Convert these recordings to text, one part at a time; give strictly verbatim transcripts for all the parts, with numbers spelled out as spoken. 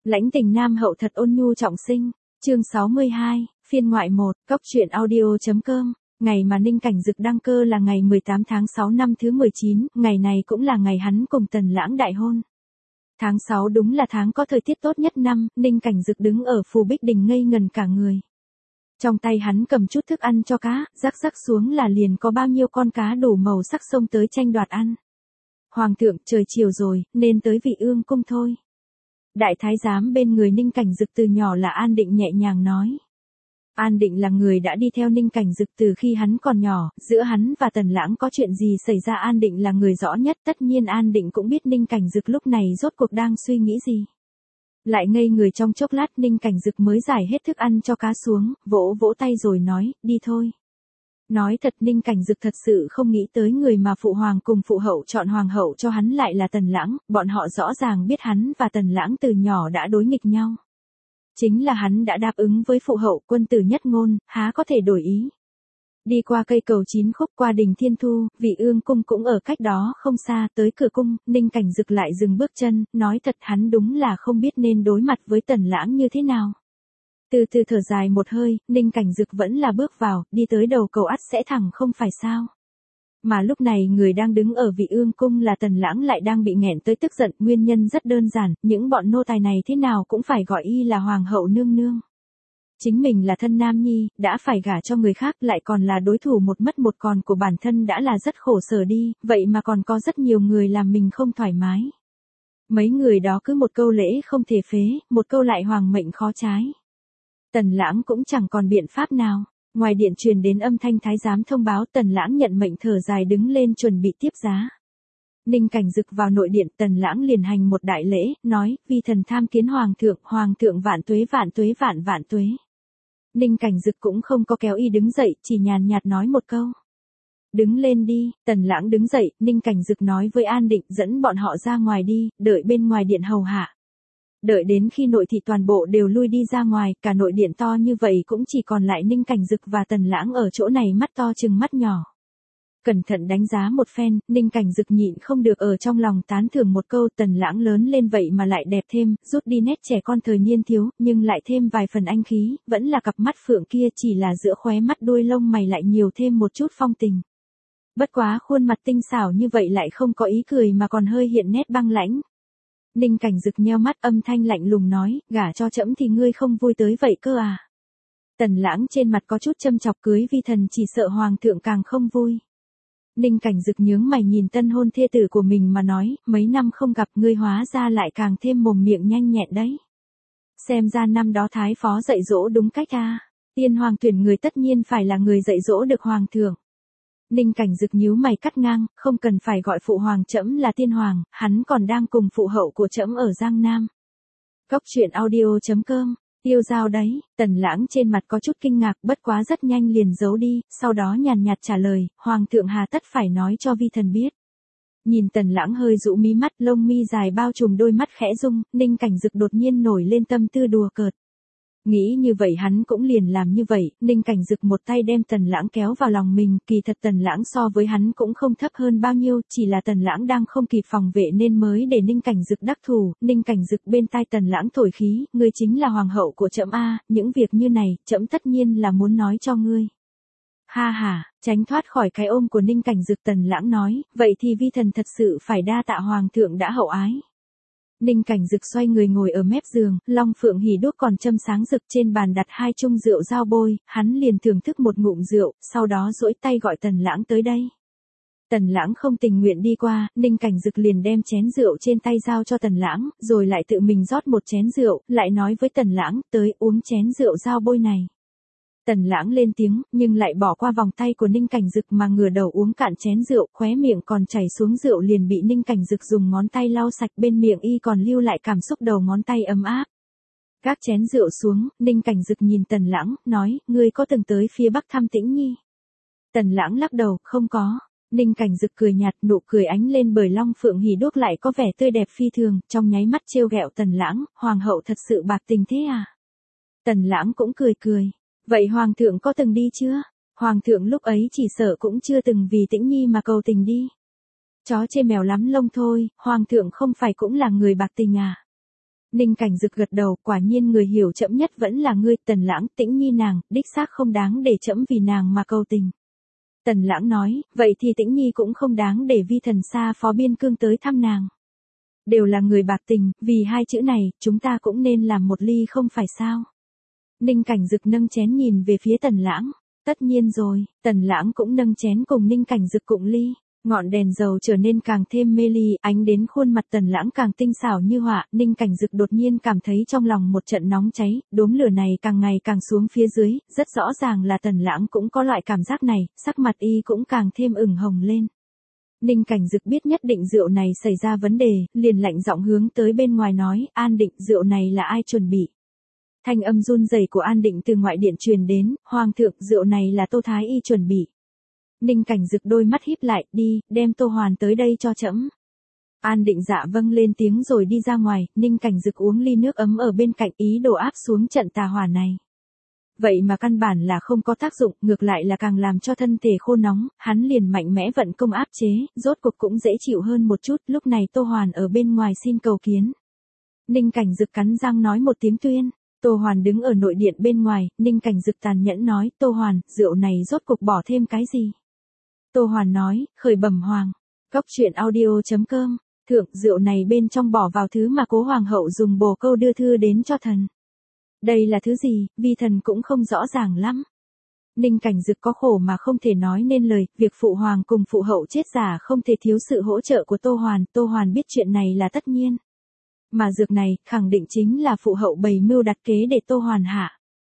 Lãnh tình nam hậu thật ôn nhu trọng sinh, chương sáu mươi hai, phiên ngoại một, cốc truyện audio.com. Ngày mà Ninh Cảnh Dực đăng cơ là ngày mười tám tháng sáu năm thứ mười chín, ngày này cũng là ngày hắn cùng Tần Lãng đại hôn. Tháng sáu đúng là tháng có thời tiết tốt nhất năm, Ninh Cảnh Dực đứng ở Phù Bích Đình ngây ngần cả người. Trong tay hắn cầm chút thức ăn cho cá, rắc rắc xuống là liền có bao nhiêu con cá đủ màu sắc xông tới tranh đoạt ăn. Hoàng thượng, trời chiều rồi, nên tới Vị Ương cung thôi. Đại thái giám bên người Ninh Cảnh Dực từ nhỏ là An Định nhẹ nhàng nói. An Định là người đã đi theo Ninh Cảnh Dực từ khi hắn còn nhỏ, giữa hắn và Tần Lãng có chuyện gì xảy ra An Định là người rõ nhất, tất nhiên An Định cũng biết Ninh Cảnh Dực lúc này rốt cuộc đang suy nghĩ gì. Lại ngây người trong chốc lát Ninh Cảnh Dực mới giải hết thức ăn cho cá xuống, vỗ vỗ tay rồi nói, đi thôi. Nói thật Ninh Cảnh Dực thật sự không nghĩ tới người mà phụ hoàng cùng phụ hậu chọn hoàng hậu cho hắn lại là Tần Lãng, bọn họ rõ ràng biết hắn và Tần Lãng từ nhỏ đã đối nghịch nhau. Chính là hắn đã đáp ứng với phụ hậu quân tử nhất ngôn, há có thể đổi ý. Đi qua cây cầu chín khúc qua đình Thiên Thu, Vị Ương cung cũng ở cách đó không xa, tới cửa cung, Ninh Cảnh Dực lại dừng bước chân, nói thật hắn đúng là không biết nên đối mặt với Tần Lãng như thế nào. Từ từ thở dài một hơi, Ninh Cảnh Dực vẫn là bước vào, đi tới đầu cầu ắt sẽ thẳng không phải sao. Mà lúc này người đang đứng ở Vị Ương cung là Tần Lãng lại đang bị nghẹn tới tức giận, nguyên nhân rất đơn giản, những bọn nô tài này thế nào cũng phải gọi y là hoàng hậu nương nương. Chính mình là thân nam nhi, đã phải gả cho người khác lại còn là đối thủ một mất một còn của bản thân đã là rất khổ sở đi, vậy mà còn có rất nhiều người làm mình không thoải mái. Mấy người đó cứ một câu lễ không thể phế, một câu lại hoàng mệnh khó trái. Tần Lãng cũng chẳng còn biện pháp nào. Ngoài điện truyền đến âm thanh thái giám thông báo Tần Lãng nhận mệnh thở dài đứng lên chuẩn bị tiếp giá. Ninh Cảnh Dực vào nội điện Tần Lãng liền hành một đại lễ, nói, vi thần tham kiến hoàng thượng, hoàng thượng vạn tuế vạn tuế vạn vạn tuế. Ninh Cảnh Dực cũng không có kéo y đứng dậy, chỉ nhàn nhạt nói một câu. Đứng lên đi, Tần Lãng đứng dậy, Ninh Cảnh Dực nói với An Định dẫn bọn họ ra ngoài đi, đợi bên ngoài điện hầu hạ. Đợi đến khi nội thị toàn bộ đều lui đi ra ngoài, cả nội điện to như vậy cũng chỉ còn lại Ninh Cảnh Dực và Tần Lãng ở chỗ này mắt to chừng mắt nhỏ. Cẩn thận đánh giá một phen, Ninh Cảnh Dực nhịn không được ở trong lòng tán thưởng một câu Tần Lãng lớn lên vậy mà lại đẹp thêm, rút đi nét trẻ con thời niên thiếu, nhưng lại thêm vài phần anh khí, vẫn là cặp mắt phượng kia chỉ là giữa khóe mắt đuôi lông mày lại nhiều thêm một chút phong tình. Bất quá khuôn mặt tinh xảo như vậy lại không có ý cười mà còn hơi hiện nét băng lãnh. Ninh Cảnh Dực nheo mắt âm thanh lạnh lùng nói, gả cho trẫm thì ngươi không vui tới vậy cơ à. Tần Lãng trên mặt có chút châm chọc cưới vi thần chỉ sợ hoàng thượng càng không vui. Ninh Cảnh Dực nhướng mày nhìn tân hôn thê tử của mình mà nói, mấy năm không gặp ngươi hóa ra lại càng thêm mồm miệng nhanh nhẹn đấy. Xem ra năm đó thái phó dạy dỗ đúng cách à, tiên hoàng tuyển người tất nhiên phải là người dạy dỗ được hoàng thượng. Ninh Cảnh Dực nhíu mày cắt ngang, không cần phải gọi phụ hoàng trẫm là tiên hoàng, hắn còn đang cùng phụ hậu của trẫm ở Giang Nam. Cốc truyện audio.com, tiêu giao đấy, Tần Lãng trên mặt có chút kinh ngạc bất quá rất nhanh liền giấu đi, sau đó nhàn nhạt trả lời, hoàng thượng hà tất phải nói cho vi thần biết. Nhìn Tần Lãng hơi rũ mí mắt lông mi dài bao trùm đôi mắt khẽ rung, Ninh Cảnh Dực đột nhiên nổi lên tâm tư đùa cợt. Nghĩ như vậy hắn cũng liền làm như vậy, Ninh Cảnh Dực một tay đem Tần Lãng kéo vào lòng mình, kỳ thật Tần Lãng so với hắn cũng không thấp hơn bao nhiêu, chỉ là Tần Lãng đang không kịp phòng vệ nên mới để Ninh Cảnh Dực đắc thủ, Ninh Cảnh Dực bên tai Tần Lãng thổi khí, ngươi chính là hoàng hậu của trẫm a, những việc như này, trẫm tất nhiên là muốn nói cho ngươi. Ha ha, tránh thoát khỏi cái ôm của Ninh Cảnh Dực Tần Lãng nói, vậy thì vi thần thật sự phải đa tạ hoàng thượng đã hậu ái. Ninh Cảnh Dực xoay người ngồi ở mép giường, long phượng hỉ đuốc còn châm sáng rực trên bàn đặt hai chung rượu dao bôi, hắn liền thưởng thức một ngụm rượu, sau đó duỗi tay gọi Tần Lãng tới đây. Tần Lãng không tình nguyện đi qua, Ninh Cảnh Dực liền đem chén rượu trên tay giao cho Tần Lãng, rồi lại tự mình rót một chén rượu, lại nói với Tần Lãng, tới uống chén rượu dao bôi này. Tần Lãng lên tiếng, nhưng lại bỏ qua vòng tay của Ninh Cảnh Dực mà ngửa đầu uống cạn chén rượu, khóe miệng còn chảy xuống rượu liền bị Ninh Cảnh Dực dùng ngón tay lau sạch bên miệng y còn lưu lại cảm xúc đầu ngón tay ấm áp. Gác chén rượu xuống, Ninh Cảnh Dực nhìn Tần Lãng, nói, ngươi có từng tới phía Bắc thăm Tĩnh Nhi? Tần Lãng lắc đầu, không có. Ninh Cảnh Dực cười nhạt, nụ cười ánh lên bởi long phượng hỉ đuốc lại có vẻ tươi đẹp phi thường, trong nháy mắt trêu ghẹo Tần Lãng, hoàng hậu thật sự bạc tình thế à? Tần Lãng cũng cười cười. Vậy hoàng thượng có từng đi chưa? Hoàng thượng lúc ấy chỉ sợ cũng chưa từng vì Tĩnh Nhi mà cầu tình đi. Chó chê mèo lắm lông thôi, hoàng thượng không phải cũng là người bạc tình à? Ninh Cảnh Dực gật đầu, quả nhiên người hiểu trẫm nhất vẫn là ngươi, Tần Lãng, Tĩnh Nhi nàng, đích xác không đáng để trẫm vì nàng mà cầu tình. Tần Lãng nói, vậy thì Tĩnh Nhi cũng không đáng để vi thần xa phó biên cương tới thăm nàng. Đều là người bạc tình, vì hai chữ này, chúng ta cũng nên làm một ly không phải sao. Ninh Cảnh Dực nâng chén nhìn về phía Tần Lãng, tất nhiên rồi, Tần Lãng cũng nâng chén cùng Ninh Cảnh Dực cụng ly. Ngọn đèn dầu trở nên càng thêm mê ly, ánh đến khuôn mặt Tần Lãng càng tinh xảo như họa, Ninh Cảnh Dực đột nhiên cảm thấy trong lòng một trận nóng cháy, đốm lửa này càng ngày càng xuống phía dưới, rất rõ ràng là Tần Lãng cũng có loại cảm giác này, sắc mặt y cũng càng thêm ửng hồng lên. Ninh Cảnh Dực biết nhất định rượu này xảy ra vấn đề, liền lạnh giọng hướng tới bên ngoài nói, An Định, rượu này là ai chuẩn bị? Thanh âm run rẩy của An Định từ ngoại điện truyền đến, Hoàng thượng, rượu này là Tô Thái Y chuẩn bị. Ninh Cảnh Dực đôi mắt híp lại, đi, đem Tô Hoàn tới đây cho trẫm. An Định dạ vâng lên tiếng rồi đi ra ngoài, Ninh Cảnh Dực uống ly nước ấm ở bên cạnh, ý đồ áp xuống trận tà hỏa này. Vậy mà căn bản là không có tác dụng, ngược lại là càng làm cho thân thể khô nóng, hắn liền mạnh mẽ vận công áp chế, rốt cuộc cũng dễ chịu hơn một chút, lúc này Tô Hoàn ở bên ngoài xin cầu kiến. Ninh Cảnh Dực cắn răng nói một tiếng tuyên. Tô Hoàn đứng ở nội điện bên ngoài, Ninh Cảnh Dực tàn nhẫn nói, Tô Hoàn, rượu này rốt cuộc bỏ thêm cái gì? Tô Hoàn nói, khởi bẩm hoàng. Cốc truyện audio chấm com, thượng, rượu này bên trong bỏ vào thứ mà cố hoàng hậu dùng bồ câu đưa thư đến cho thần. Đây là thứ gì, vi thần cũng không rõ ràng lắm. Ninh Cảnh Dực có khổ mà không thể nói nên lời, việc phụ hoàng cùng phụ hậu chết giả không thể thiếu sự hỗ trợ của Tô Hoàn, Tô Hoàn biết chuyện này là tất nhiên. Mà dược này, khẳng định chính là phụ hậu bày mưu đặt kế để Tô Hoàn hạ.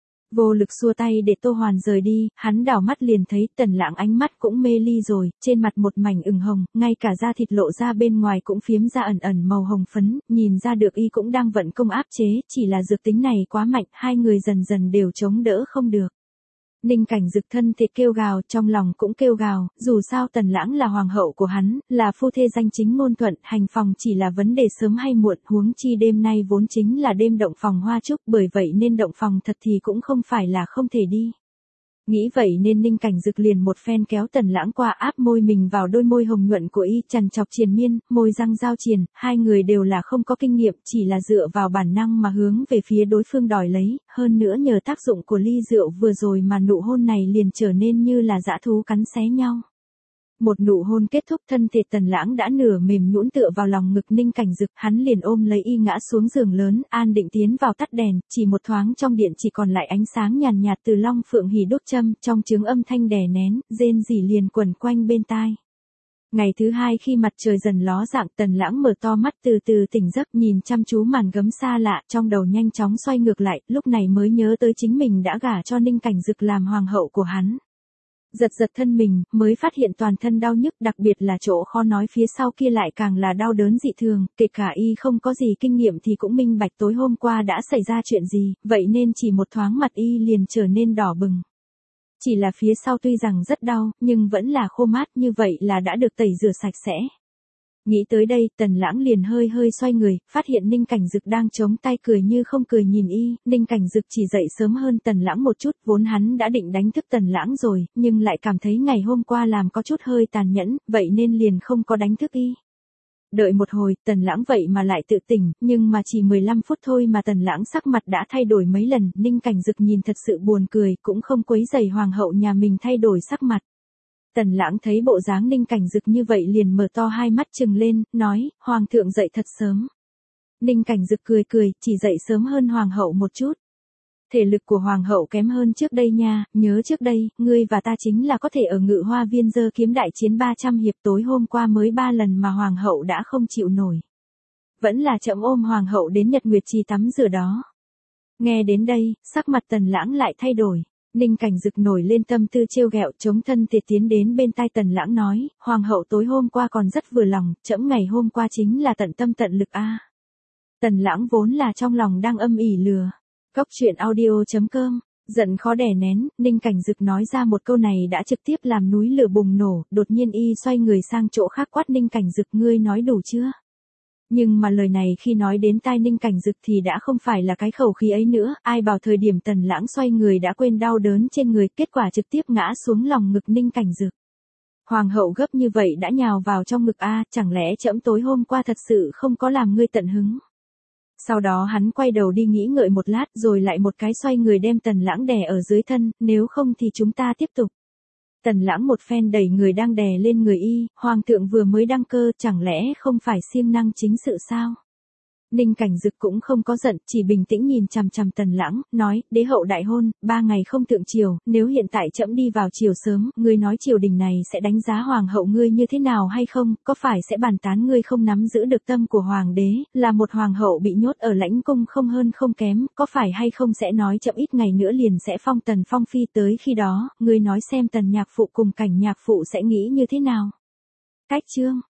Vô lực xua tay để Tô Hoàn rời đi, hắn đảo mắt liền thấy Tần Lãng ánh mắt cũng mê ly rồi, trên mặt một mảnh ửng hồng, ngay cả da thịt lộ ra bên ngoài cũng phiếm ra ẩn ẩn màu hồng phấn, nhìn ra được y cũng đang vận công áp chế, chỉ là dược tính này quá mạnh, hai người dần dần đều chống đỡ không được. Ninh Cảnh Dực thân thể kêu gào, trong lòng cũng kêu gào, dù sao Tần Lãng là hoàng hậu của hắn, là phu thê danh chính ngôn thuận, hành phòng chỉ là vấn đề sớm hay muộn, huống chi đêm nay vốn chính là đêm động phòng hoa trúc, bởi vậy nên động phòng thật thì cũng không phải là không thể đi. Nghĩ vậy nên Ninh Cảnh Dực liền một phen kéo Tần Lãng qua, áp môi mình vào đôi môi hồng nhuận của y, chằn chọc triền miên, môi răng giao triền, hai người đều là không có kinh nghiệm, chỉ là dựa vào bản năng mà hướng về phía đối phương đòi lấy, hơn nữa nhờ tác dụng của ly rượu vừa rồi mà nụ hôn này liền trở nên như là dã thú cắn xé nhau. Một nụ hôn kết thúc, thân thể Tần Lãng đã nửa mềm nhũn tựa vào lòng ngực Ninh Cảnh Dực, hắn liền ôm lấy y ngã xuống giường lớn, An Định tiến vào tắt đèn, chỉ một thoáng trong điện chỉ còn lại ánh sáng nhàn nhạt từ long phượng hỉ đốt châm, trong trướng âm thanh đè nén, rên rỉ liền quẩn quanh bên tai. Ngày thứ hai khi mặt trời dần ló dạng, Tần Lãng mở to mắt từ từ tỉnh giấc, nhìn chăm chú màn gấm xa lạ, trong đầu nhanh chóng xoay ngược lại, lúc này mới nhớ tới chính mình đã gả cho Ninh Cảnh Dực làm hoàng hậu của hắn. Giật giật thân mình, mới phát hiện toàn thân đau nhức, đặc biệt là chỗ khó nói phía sau kia lại càng là đau đớn dị thường, kể cả y không có gì kinh nghiệm thì cũng minh bạch tối hôm qua đã xảy ra chuyện gì, vậy nên chỉ một thoáng mặt y liền trở nên đỏ bừng. Chỉ là phía sau tuy rằng rất đau, nhưng vẫn là khô mát, như vậy là đã được tẩy rửa sạch sẽ. Nghĩ tới đây, Tần Lãng liền hơi hơi xoay người, phát hiện Ninh Cảnh Dực đang chống tay cười như không cười nhìn y, Ninh Cảnh Dực chỉ dậy sớm hơn Tần Lãng một chút, vốn hắn đã định đánh thức Tần Lãng rồi, nhưng lại cảm thấy ngày hôm qua làm có chút hơi tàn nhẫn, vậy nên liền không có đánh thức y. Đợi một hồi, Tần Lãng vậy mà lại tự tỉnh, nhưng mà chỉ mười lăm phút thôi mà Tần Lãng sắc mặt đã thay đổi mấy lần, Ninh Cảnh Dực nhìn thật sự buồn cười, cũng không quấy rầy hoàng hậu nhà mình thay đổi sắc mặt. Tần Lãng thấy bộ dáng Ninh Cảnh Dực như vậy liền mở to hai mắt trừng lên, nói, Hoàng thượng dậy thật sớm. Ninh Cảnh Dực cười cười, chỉ dậy sớm hơn Hoàng hậu một chút. Thể lực của Hoàng hậu kém hơn trước đây nha, nhớ trước đây, ngươi và ta chính là có thể ở Ngự Hoa Viên giơ kiếm đại chiến ba trăm hiệp, tối hôm qua mới ba lần mà Hoàng hậu đã không chịu nổi. Vẫn là chậm ôm Hoàng hậu đến Nhật Nguyệt Trì tắm rửa đó. Nghe đến đây, sắc mặt Tần Lãng lại thay đổi. Ninh Cảnh Dực nổi lên tâm tư trêu ghẹo, chống thân thể tiến đến bên tai Tần Lãng nói, Hoàng hậu tối hôm qua còn rất vừa lòng, trẫm ngày hôm qua chính là tận tâm tận lực a. À. Tần Lãng vốn là trong lòng đang âm ỉ lừa. Cốc truyện audio chấm com, giận khó đè nén, Ninh Cảnh Dực nói ra một câu này đã trực tiếp làm núi lửa bùng nổ, đột nhiên y xoay người sang chỗ khác quát Ninh Cảnh Dực, ngươi nói đủ chưa? Nhưng mà lời này khi nói đến tai Ninh Cảnh Dực thì đã không phải là cái khẩu khí ấy nữa, ai bảo thời điểm Tần Lãng xoay người đã quên đau đớn trên người, kết quả trực tiếp ngã xuống lòng ngực Ninh Cảnh Dực. Hoàng hậu gấp như vậy đã nhào vào trong ngực a, chẳng lẽ trẫm tối hôm qua thật sự không có làm ngươi tận hứng? Sau đó hắn quay đầu đi nghĩ ngợi một lát rồi lại một cái xoay người đem Tần Lãng đè ở dưới thân, nếu không thì chúng ta tiếp tục. Tần Lãng một phen đẩy người đang đè lên người y, hoàng thượng vừa mới đăng cơ, chẳng lẽ không phải siêng năng chính sự sao? Ninh Cảnh Dực cũng không có giận, chỉ bình tĩnh nhìn chằm chằm Tần Lãng, nói, đế hậu đại hôn, ba ngày không thượng triều, nếu hiện tại trẫm đi vào triều sớm, ngươi nói triều đình này sẽ đánh giá hoàng hậu ngươi như thế nào hay không, có phải sẽ bàn tán ngươi không nắm giữ được tâm của hoàng đế, là một hoàng hậu bị nhốt ở lãnh cung không hơn không kém, có phải hay không sẽ nói chậm ít ngày nữa liền sẽ phong Tần Phong phi, tới khi đó, ngươi nói xem Tần nhạc phụ cùng Cảnh nhạc phụ sẽ nghĩ như thế nào. Cách chương